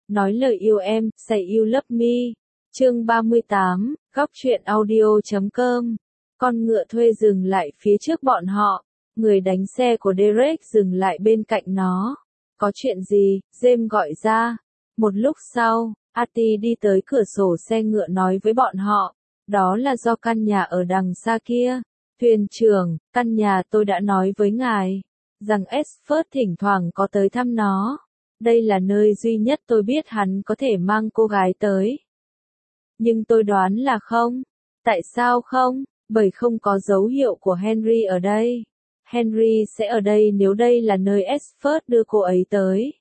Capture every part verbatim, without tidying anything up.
nói lời yêu em, say you love me. Chương ba mươi tám, góc truyện audio chấm com. Con ngựa thuê dừng lại phía trước bọn họ, người đánh xe của Derek dừng lại bên cạnh nó. Có chuyện gì? James gọi ra. Một lúc sau, Artie đi tới cửa sổ xe ngựa nói với bọn họ, đó là do căn nhà ở đằng xa kia. Thuyền trưởng, căn nhà tôi đã nói với ngài, rằng Esford thỉnh thoảng có tới thăm nó. Đây là nơi duy nhất tôi biết hắn có thể mang cô gái tới. Nhưng tôi đoán là không. Tại sao không? Bởi không có dấu hiệu của Henry ở đây. Henry sẽ ở đây nếu đây là nơi Esford đưa cô ấy tới.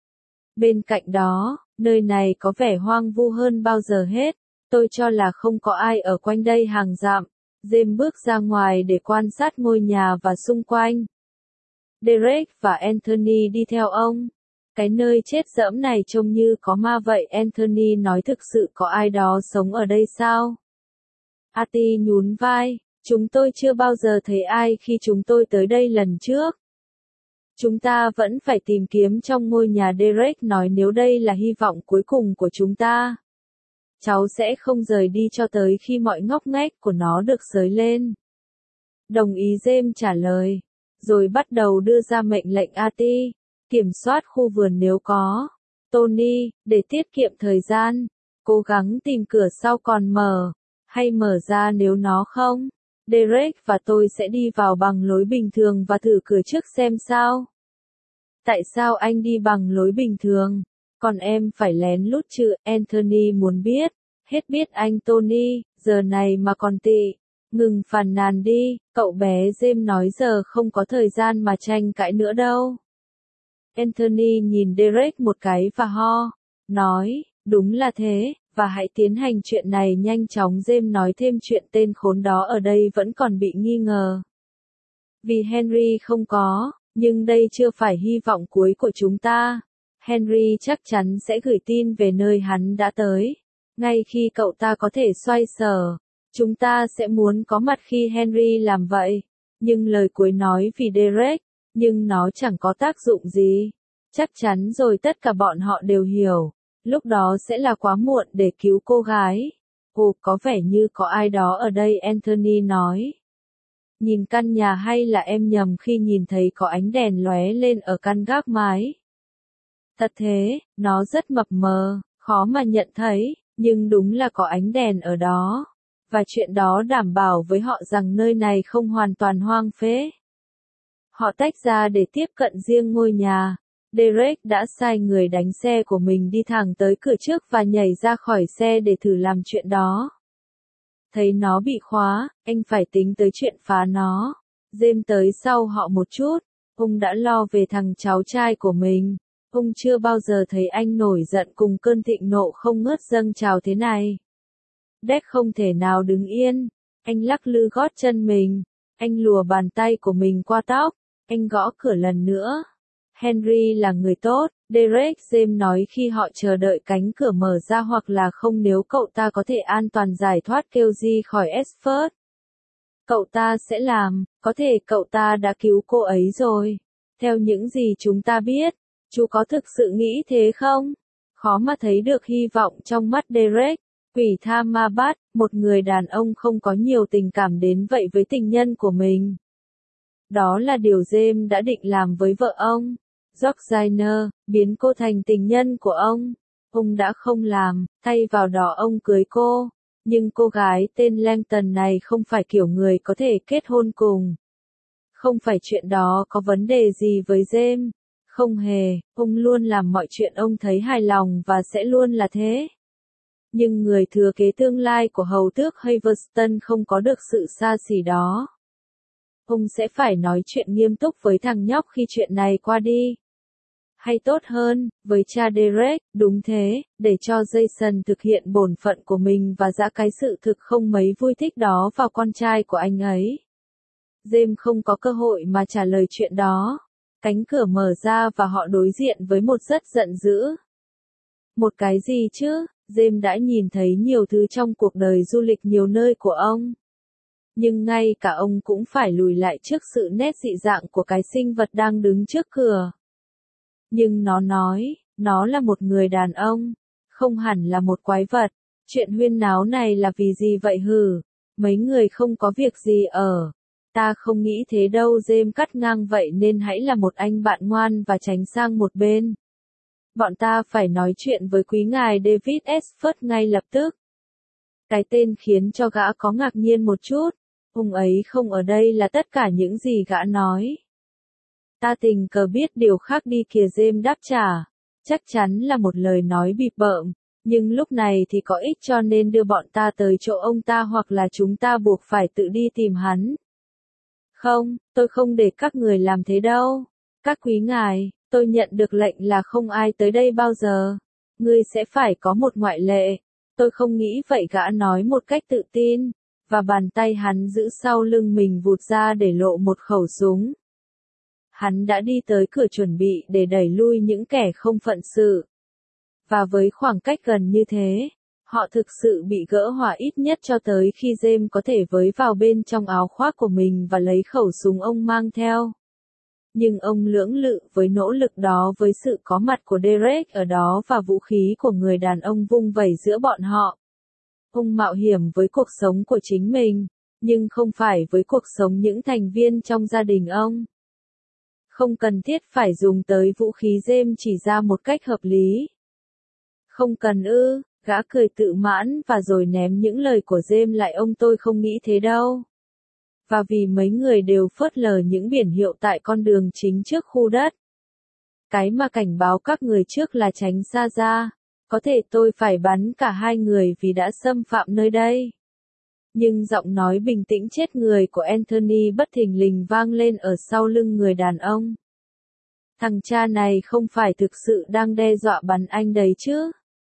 Bên cạnh đó, nơi này có vẻ hoang vu hơn bao giờ hết. Tôi cho là không có ai ở quanh đây hàng dặm. James bước ra ngoài để quan sát ngôi nhà và xung quanh. Derek và Anthony đi theo ông. Cái nơi chết dẫm này trông như có ma vậy. Anthony nói, thực sự có ai đó sống ở đây sao? Artie nhún vai. Chúng tôi chưa bao giờ thấy ai khi chúng tôi tới đây lần trước. Chúng ta vẫn phải tìm kiếm trong ngôi nhà. Derek nói, nếu đây là hy vọng cuối cùng của chúng ta, cháu sẽ không rời đi cho tới khi mọi ngóc ngách của nó được xới lên. Đồng ý, James trả lời, rồi bắt đầu đưa ra mệnh lệnh. Artie, kiểm soát khu vườn nếu có. Tony, để tiết kiệm thời gian, cố gắng tìm cửa sau còn mở, hay mở ra nếu nó không. Derek và tôi sẽ đi vào bằng lối bình thường và thử cửa trước xem sao. Tại sao anh đi bằng lối bình thường? Còn em phải lén lút chứ? Anthony muốn biết. Hết biết anh Tony, giờ này mà còn tị. Ngừng phàn nàn đi, cậu bé. James nói, giờ không có thời gian mà tranh cãi nữa đâu. Anthony nhìn Derek một cái và ho, nói, đúng là thế, và hãy tiến hành chuyện này nhanh chóng. James nói thêm, chuyện tên khốn đó ở đây vẫn còn bị nghi ngờ. Vì Henry không có, nhưng đây chưa phải hy vọng cuối của chúng ta. Henry chắc chắn sẽ gửi tin về nơi hắn đã tới. Ngay khi cậu ta có thể xoay sở, chúng ta sẽ muốn có mặt khi Henry làm vậy. Nhưng lời cuối nói vì Derek, nhưng nó chẳng có tác dụng gì. Chắc chắn rồi, tất cả bọn họ đều hiểu. Lúc đó sẽ là quá muộn để cứu cô gái. Ồ, có vẻ như có ai đó ở đây, Anthony nói. Nhìn căn nhà, hay là em nhầm khi nhìn thấy có ánh đèn lóe lên ở căn gác mái? Thật thế, nó rất mập mờ, khó mà nhận thấy, nhưng đúng là có ánh đèn ở đó. Và chuyện đó đảm bảo với họ rằng nơi này không hoàn toàn hoang phế. Họ tách ra để tiếp cận riêng ngôi nhà. Derek đã sai người đánh xe của mình đi thẳng tới cửa trước và nhảy ra khỏi xe để thử làm chuyện đó. Thấy nó bị khóa, anh phải tính tới chuyện phá nó. James tới sau họ một chút. Ông đã lo về thằng cháu trai của mình. Ông chưa bao giờ thấy anh nổi giận cùng cơn thịnh nộ không ngớt dâng trào thế này. Deck không thể nào đứng yên. Anh lắc lư gót chân mình. Anh lùa bàn tay của mình qua tóc. Anh gõ cửa lần nữa. Henry là người tốt, Derek, James nói khi họ chờ đợi cánh cửa mở ra, hoặc là không nếu cậu ta có thể an toàn giải thoát Kelly khỏi Esford. Cậu ta sẽ làm, có thể cậu ta đã cứu cô ấy rồi. Theo những gì chúng ta biết, chú có thực sự nghĩ thế không? Khó mà thấy được hy vọng trong mắt Derek. Quỷ tha ma bắt, một người đàn ông không có nhiều tình cảm đến vậy với tình nhân của mình. Đó là điều James đã định làm với vợ ông, Georgina, biến cô thành tình nhân của ông. Ông đã không làm, thay vào đó ông cưới cô. Nhưng cô gái tên Langton này không phải kiểu người có thể kết hôn cùng. Không phải chuyện đó có vấn đề gì với James. Không hề, ông luôn làm mọi chuyện ông thấy hài lòng và sẽ luôn là thế. Nhưng người thừa kế tương lai của hầu tước Haverston không có được sự xa xỉ đó. Ông sẽ phải nói chuyện nghiêm túc với thằng nhóc khi chuyện này qua đi. Hay tốt hơn, với cha Derek, đúng thế, để cho Jason thực hiện bổn phận của mình và dã cái sự thực không mấy vui thích đó vào con trai của anh ấy. James không có cơ hội mà trả lời chuyện đó. Cánh cửa mở ra và họ đối diện với một rất giận dữ. Một cái gì chứ? James đã nhìn thấy nhiều thứ trong cuộc đời du lịch nhiều nơi của ông. Nhưng ngay cả ông cũng phải lùi lại trước sự nét dị dạng của cái sinh vật đang đứng trước cửa. Nhưng nó nói, Nó là một người đàn ông, không hẳn là một quái vật. Chuyện huyên náo này là vì gì vậy hử? Mấy người không có việc gì ở. Ta không nghĩ thế đâu, James cắt ngang, vậy nên hãy là một anh bạn ngoan và tránh sang một bên. Bọn ta phải nói chuyện với quý ngài David Ashford ngay lập tức. Cái tên khiến cho gã có ngạc nhiên một chút. Ông ấy không ở đây là tất cả những gì gã nói. Ta tình cờ biết điều khác đi kìa, James đáp trả. Chắc chắn là một lời nói bịp bợm, nhưng lúc này thì có ích cho nên đưa bọn ta tới chỗ ông ta hoặc là chúng ta buộc phải tự đi tìm hắn. Không, tôi không để các người làm thế đâu. Các quý ngài, tôi nhận được lệnh là không ai tới đây bao giờ. Ngươi sẽ phải có một ngoại lệ. Tôi không nghĩ vậy, gã nói một cách tự tin, và bàn tay hắn giữ sau lưng mình vụt ra để lộ một khẩu súng. Hắn đã đi tới cửa chuẩn bị để đẩy lui những kẻ không phận sự. Và với khoảng cách gần như thế, họ thực sự bị gỡ hỏa ít nhất cho tới khi James có thể với vào bên trong áo khoác của mình và lấy khẩu súng ông mang theo. Nhưng ông lưỡng lự với nỗ lực đó với sự có mặt của Derek ở đó và vũ khí của người đàn ông vung vẩy giữa bọn họ. Ông mạo hiểm với cuộc sống của chính mình, nhưng không phải với cuộc sống những thành viên trong gia đình ông. Không cần thiết phải dùng tới vũ khí, James chỉ ra một cách hợp lý. Không cần ư, gã cười tự mãn và rồi ném những lời của James lại ông, tôi không nghĩ thế đâu. Và vì mấy người đều phớt lờ những biển hiệu tại con đường chính trước khu đất. Cái mà cảnh báo các người trước là tránh xa ra. Có thể tôi phải bắn cả hai người vì đã xâm phạm nơi đây. Nhưng giọng nói bình tĩnh chết người của Anthony bất thình lình vang lên ở sau lưng người đàn ông. Thằng cha này không phải thực sự đang đe dọa bắn anh đấy chứ?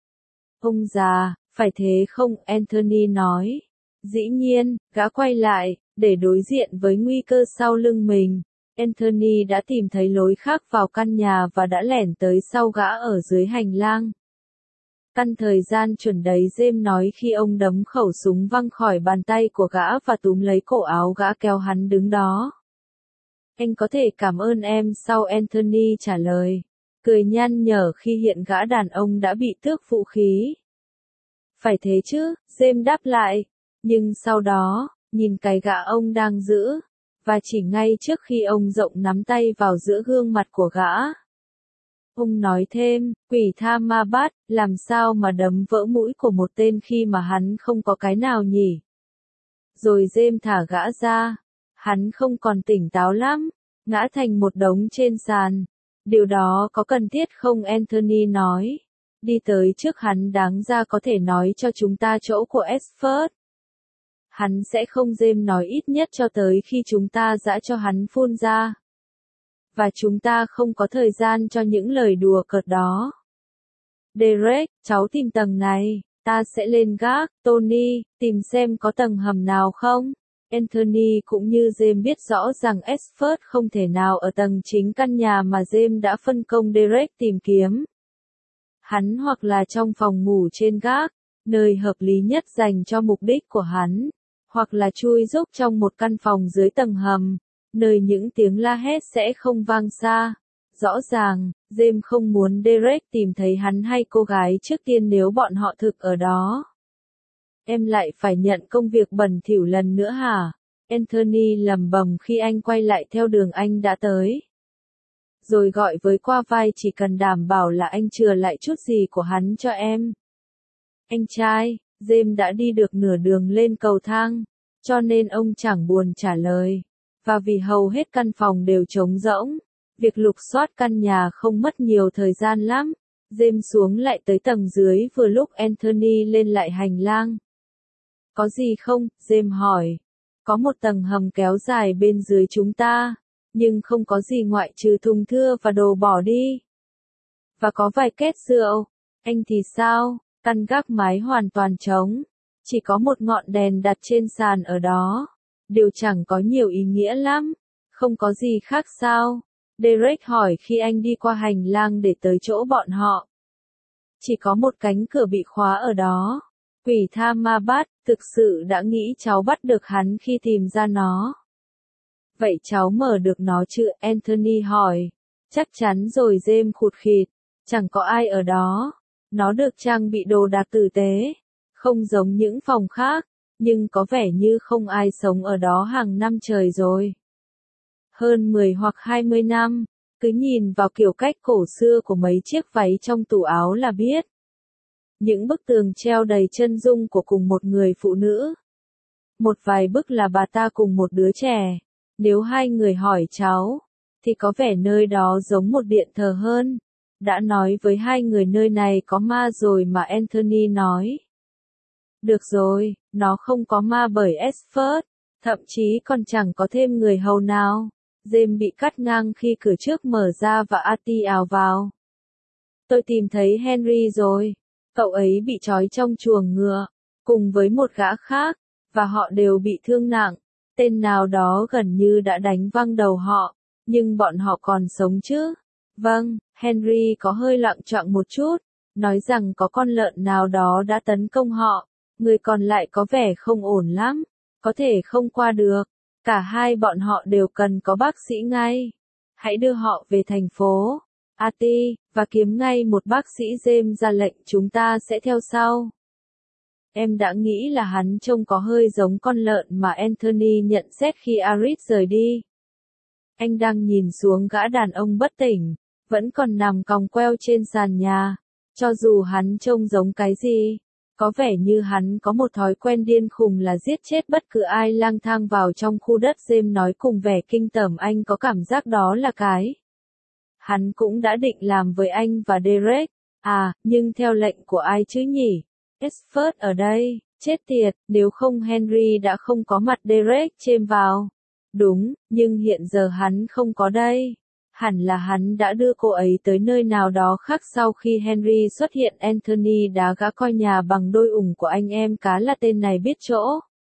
Ông già, phải thế không? Anthony nói. Dĩ nhiên, gã quay lại, để đối diện với nguy cơ sau lưng mình. Anthony đã tìm thấy lối khác vào căn nhà và đã lẻn tới sau gã ở dưới hành lang. Căn thời gian chuẩn đấy, James nói khi ông đấm khẩu súng văng khỏi bàn tay của gã và túm lấy cổ áo gã kéo hắn đứng đó. Anh có thể cảm ơn em sau, Anthony trả lời, cười nhăn nhở khi hiện gã đàn ông đã bị tước vũ khí. Phải thế chứ, James đáp lại, nhưng sau đó, nhìn cái gã ông đang giữ, và chỉ ngay trước khi ông rộng nắm tay vào giữa gương mặt của gã. Ông nói thêm, quỷ tha ma bát, làm sao mà đấm vỡ mũi của một tên khi mà hắn không có cái nào nhỉ? Rồi James thả gã ra. Hắn không còn tỉnh táo lắm, ngã thành một đống trên sàn. Điều đó có cần thiết không? Anthony nói. Đi tới trước hắn, đáng ra có thể nói cho chúng ta chỗ của Ashford. Hắn sẽ không, James nói, ít nhất cho tới khi chúng ta dã cho hắn phun ra. Và chúng ta không có thời gian cho những lời đùa cợt đó. Derek, cháu tìm tầng này, ta sẽ lên gác. Tony, tìm xem có tầng hầm nào không? Anthony cũng như James biết rõ rằng Ashford không thể nào ở tầng chính căn nhà mà James đã phân công Derek tìm kiếm. Hắn hoặc là trong phòng ngủ trên gác, nơi hợp lý nhất dành cho mục đích của hắn, hoặc là chui rúc trong một căn phòng dưới tầng hầm, nơi những tiếng la hét sẽ không vang xa. Rõ ràng, James không muốn Derek tìm thấy hắn hay cô gái trước tiên nếu bọn họ thực ở đó. Em lại phải nhận công việc bẩn thỉu lần nữa hả? Anthony lẩm bẩm khi anh quay lại theo đường anh đã tới. Rồi gọi với qua vai, chỉ cần đảm bảo là anh chừa lại chút gì của hắn cho em. Anh trai, James đã đi được nửa đường lên cầu thang, cho nên ông chẳng buồn trả lời. Và vì hầu hết căn phòng đều trống rỗng, việc lục soát căn nhà không mất nhiều thời gian lắm. James xuống lại tới tầng dưới vừa lúc Anthony lên lại hành lang. Có gì không? James hỏi. Có một tầng hầm kéo dài bên dưới chúng ta, nhưng không có gì ngoại trừ thùng thưa và đồ bỏ đi. Và có vài két rượu. Anh thì sao? Căn gác mái hoàn toàn trống. Chỉ có một ngọn đèn đặt trên sàn ở đó. Điều chẳng có nhiều ý nghĩa lắm. Không có gì khác sao? Derek hỏi khi anh đi qua hành lang để tới chỗ bọn họ. Chỉ có một cánh cửa bị khóa ở đó. Quỷ tha ma bát, thực sự đã nghĩ cháu bắt được hắn khi tìm ra nó. Vậy cháu mở được nó chứ? Anthony hỏi. Chắc chắn rồi, James khụt khịt. Chẳng có ai ở đó. Nó được trang bị đồ đạc tử tế, không giống những phòng khác, nhưng có vẻ như không ai sống ở đó hàng năm trời rồi. Hơn mười hoặc hai mươi năm, cứ nhìn vào kiểu cách cổ xưa của mấy chiếc váy trong tủ áo là biết. Những bức tường treo đầy chân dung của cùng một người phụ nữ. Một vài bức là bà ta cùng một đứa trẻ. Nếu hai người hỏi cháu, thì có vẻ nơi đó giống một điện thờ hơn. Đã nói với hai người nơi này có ma rồi mà, Anthony nói. Được rồi, nó không có ma bởi Esford, thậm chí còn chẳng có thêm người hầu nào. James bị cắt ngang khi cửa trước mở ra và Artie ào vào. Tôi tìm thấy Henry rồi. Cậu ấy bị trói trong chuồng ngựa, cùng với một gã khác, và họ đều bị thương nặng. Tên nào đó gần như đã đánh văng đầu họ, nhưng bọn họ còn sống chứ? Vâng, Henry có hơi loạng choạng một chút, nói rằng có con lợn nào đó đã tấn công họ. Người còn lại có vẻ không ổn lắm, có thể không qua được. Cả hai bọn họ đều cần có bác sĩ ngay. Hãy đưa họ về thành phố, Artie, và kiếm ngay một bác sĩ. James ra lệnh, chúng ta sẽ theo sau. Em đã nghĩ là hắn trông có hơi giống con lợn mà, Anthony nhận xét khi Aris rời đi. Anh đang nhìn xuống gã đàn ông bất tỉnh, vẫn còn nằm còng queo trên sàn nhà. Cho dù hắn trông giống cái gì, có vẻ như hắn có một thói quen điên khùng là giết chết bất cứ ai lang thang vào trong khu đất. James nói cùng vẻ kinh tởm, anh có cảm giác đó là cái hắn cũng đã định làm với anh và Derek. À, nhưng theo lệnh của ai chứ nhỉ? Esford ở đây, chết tiệt, nếu không Henry đã không có mặt. Derek chêm vào. Đúng, nhưng hiện giờ hắn không có đây. Hẳn là hắn đã đưa cô ấy tới nơi nào đó khác sau khi Henry xuất hiện. Anthony đá gã coi nhà bằng đôi ủng của anh, em cá là tên này biết chỗ.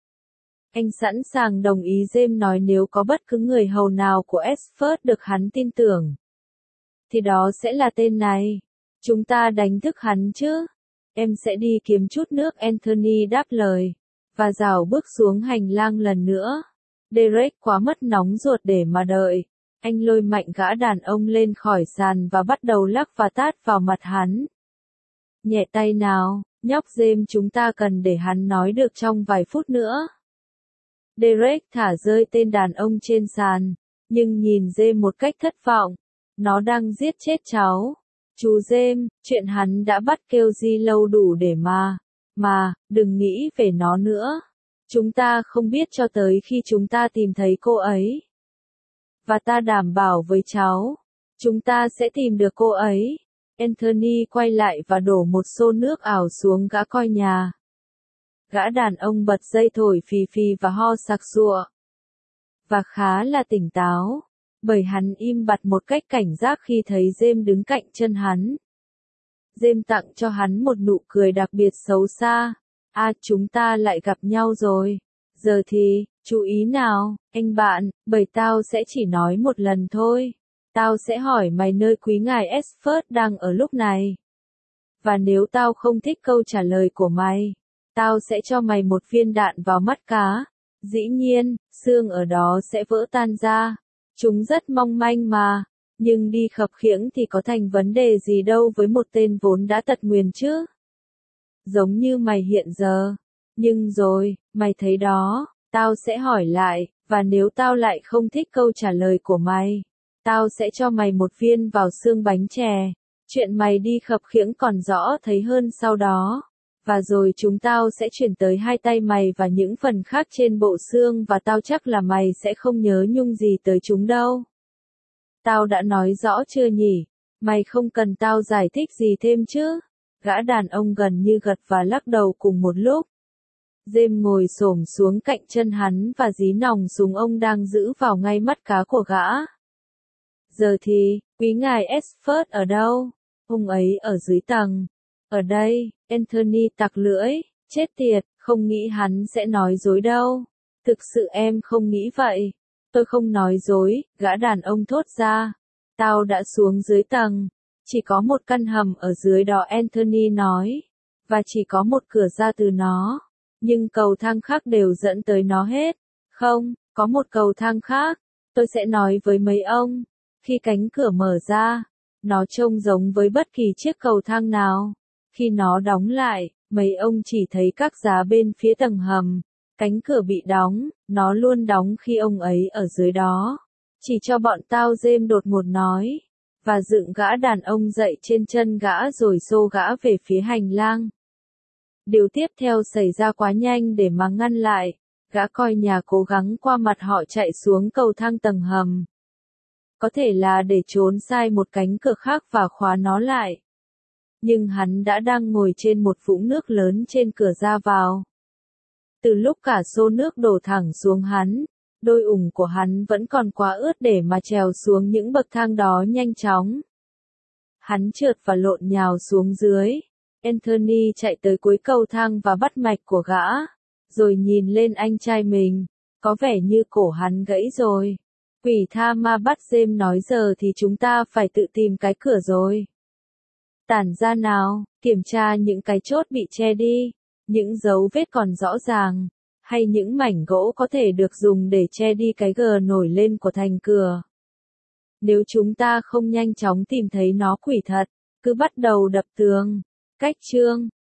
Anh sẵn sàng đồng ý, James nói, nếu có bất cứ người hầu nào của Esford được hắn tin tưởng, thì đó sẽ là tên này. Chúng ta đánh thức hắn chứ? Em sẽ đi kiếm chút nước, Anthony đáp lời, và rảo bước xuống hành lang lần nữa. Derek quá mất nóng ruột để mà đợi. Anh lôi mạnh gã đàn ông lên khỏi sàn và bắt đầu lắc và tát vào mặt hắn. Nhẹ tay nào, nhóc James, chúng ta cần để hắn nói được trong vài phút nữa. Derek thả rơi tên đàn ông trên sàn, nhưng nhìn James một cách thất vọng. Nó đang giết chết cháu. Chú James, chuyện hắn đã bắt kêu gì lâu đủ để mà, mà, đừng nghĩ về nó nữa. Chúng ta không biết cho tới khi chúng ta tìm thấy cô ấy. Và ta đảm bảo với cháu, chúng ta sẽ tìm được cô ấy. Anthony quay lại và đổ một xô nước ảo xuống gã coi nhà. Gã đàn ông bật dây thổi phì phì và ho sặc sụa. Và khá là tỉnh táo, bởi hắn im bặt một cách cảnh giác khi thấy James đứng cạnh chân hắn. James tặng cho hắn một nụ cười đặc biệt xấu xa. À, chúng ta lại gặp nhau rồi. Giờ thì, chú ý nào, anh bạn, bởi tao sẽ chỉ nói một lần thôi. Tao sẽ hỏi mày nơi quý ngài Esford đang ở lúc này. Và nếu tao không thích câu trả lời của mày, tao sẽ cho mày một viên đạn vào mắt cá. Dĩ nhiên, xương ở đó sẽ vỡ tan ra. Chúng rất mong manh mà. Nhưng đi khập khiễng thì có thành vấn đề gì đâu với một tên vốn đã tật nguyền chứ. Giống như mày hiện giờ. Nhưng rồi, mày thấy đó, tao sẽ hỏi lại, và nếu tao lại không thích câu trả lời của mày, tao sẽ cho mày một viên vào xương bánh chè. Chuyện mày đi khập khiễng còn rõ thấy hơn sau đó. Và rồi chúng tao sẽ chuyển tới hai tay mày và những phần khác trên bộ xương, và tao chắc là mày sẽ không nhớ nhung gì tới chúng đâu. Tao đã nói rõ chưa nhỉ? Mày không cần tao giải thích gì thêm chứ? Gã đàn ông gần như gật và lắc đầu cùng một lúc. James ngồi xổm xuống cạnh chân hắn và dí nòng súng ông đang giữ vào ngay mắt cá của gã. Giờ thì, quý ngài Esford ở đâu? Ông ấy ở dưới tầng. Ở đây, Anthony tặc lưỡi, chết tiệt, không nghĩ hắn sẽ nói dối đâu. Thực sự em không nghĩ vậy. Tôi không nói dối, gã đàn ông thốt ra. Tao đã xuống dưới tầng. Chỉ có một căn hầm ở dưới đó, Anthony nói. Và chỉ có một cửa ra từ nó. Nhưng cầu thang khác đều dẫn tới nó hết. Không, có một cầu thang khác. Tôi sẽ nói với mấy ông. Khi cánh cửa mở ra, Nó trông giống với bất kỳ chiếc cầu thang nào. Khi nó đóng lại, mấy ông chỉ thấy các giá bên phía tầng hầm. Cánh cửa bị đóng, nó luôn đóng khi ông ấy ở dưới đó. Chỉ cho bọn tao, James đột ngột nói. Và dựng gã đàn ông dậy trên chân gã rồi xô gã về phía hành lang. Điều tiếp theo xảy ra quá nhanh để mà ngăn lại. Gã coi nhà cố gắng qua mặt họ chạy xuống cầu thang tầng hầm. Có thể là để trốn sai một cánh cửa khác và khóa nó lại. Nhưng hắn đã đang ngồi trên một vũng nước lớn trên cửa ra vào. Từ lúc cả xô nước đổ thẳng xuống hắn, đôi ủng của hắn vẫn còn quá ướt để mà trèo xuống những bậc thang đó nhanh chóng. Hắn trượt và lộn nhào xuống dưới. Anthony chạy tới cuối cầu thang và bắt mạch của gã, rồi nhìn lên anh trai mình, có vẻ như cổ hắn gãy rồi. Quỷ tha ma bắt James nói giờ thì chúng ta phải tự tìm cái cửa rồi. Tản ra nào, kiểm tra những cái chốt bị che đi, những dấu vết còn rõ ràng, hay những mảnh gỗ có thể được dùng để che đi cái gờ nổi lên của thành cửa. Nếu chúng ta không nhanh chóng tìm thấy nó quỷ thật, cứ bắt đầu đập tường. Cách chương